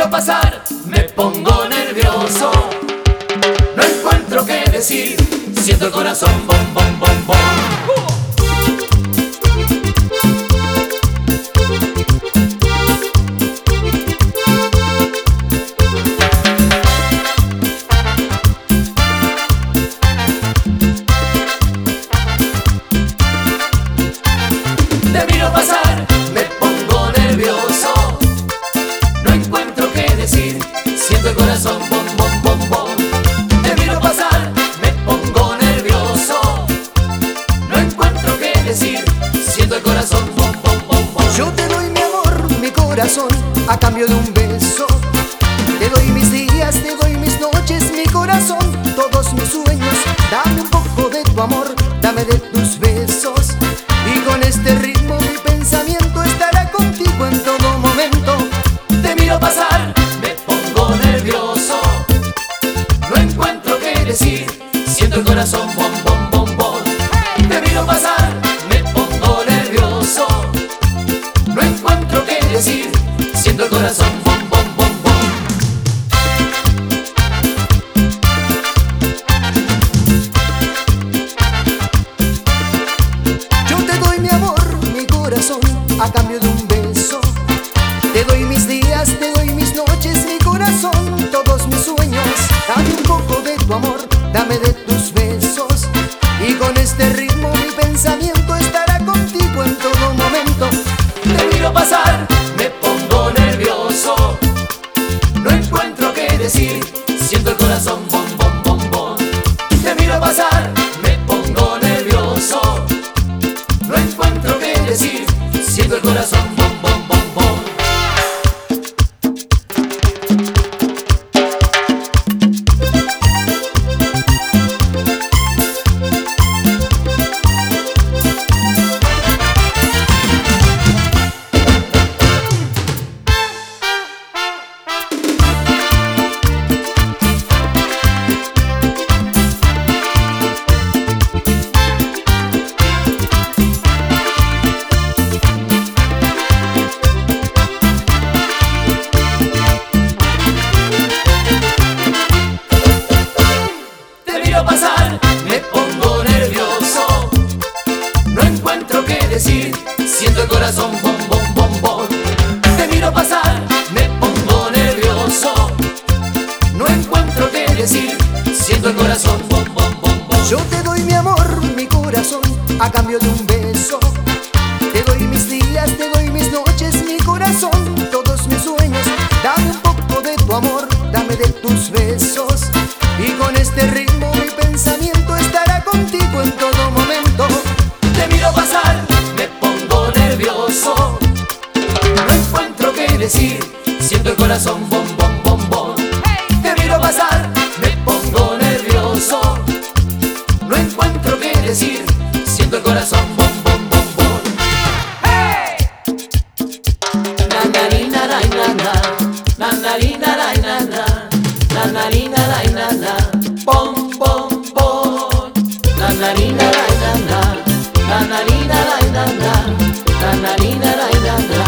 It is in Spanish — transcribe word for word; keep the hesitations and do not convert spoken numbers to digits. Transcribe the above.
miro pasar, me pongo nervioso. No encuentro qué decir, siento el corazón bom, bom, bom, bom. Te miro pasar, me pongo nervioso. No encuentro qué decir, siento el corazón bom, bom, bom, bom. Te miro pasar, me pongo nervioso. No encuentro qué decir, siento el corazón bom, bom, bom, bom. Yo te doy mi amor, mi corazón, a cambio de un beso. Te doy mis días, te doy mis noches, mi corazón, todos mis sueños. Dame un poco de tu amor, dame de tus besos. Y con este ritmo mi pensamiento estará contigo en todo momento. Te miro pasar, me pongo nervioso. No encuentro qué decir, siento el corazón bom, bom, bom, bom. Te miro pasar, me pongo nervioso. No encuentro qué decir, siento el corazón bom, bom, bom, bom. Yo te doy mi amor, mi corazón, a cambio de un beso. Te doy mis días, te doy mis noches, mi corazón, todos mis sueños. Dame un poco de tu amor, dame de tus besos. Y con este ritmo mi pensamiento estará contigo en todo momento. Te miro pasar, me pongo nervioso. No encuentro qué decir, siento el corazón bom, bom, bom, bom. Te miro pasar, me pongo nervioso. No encuentro qué decir, siento el corazón bom, bom, bom, bom. Te miro pasar, me pongo nervioso. No encuentro qué decir, siento el corazón bom, bom, bom, bom. Te miro pasar, me pongo nervioso. No encuentro qué decir, siento el corazón bom, bom, bom, bom. Yo te doy mi amor, mi corazón, a cambio de un beso. Te doy mis días, te doy mis noches, mi corazón, todos mis sueños. Dame un poco de tu amor, dame de tus besos. Y con este ritmo mi pensamiento estará contigo en todo momento. Te miro pasar, me pongo nervioso. No encuentro qué decir, siento el corazón bom, bom, bom, bom. Te miro pasar, me pongo nervioso. No encuentro qué decir, siento el corazón bom, bom, bom, bom. ¡Hey! Na na ni na na na na, na na ni na na na na, na na ni na na na na, bom, bom, bom. Na na ni na na na na, na na ni na na na na, na na ni na na na na.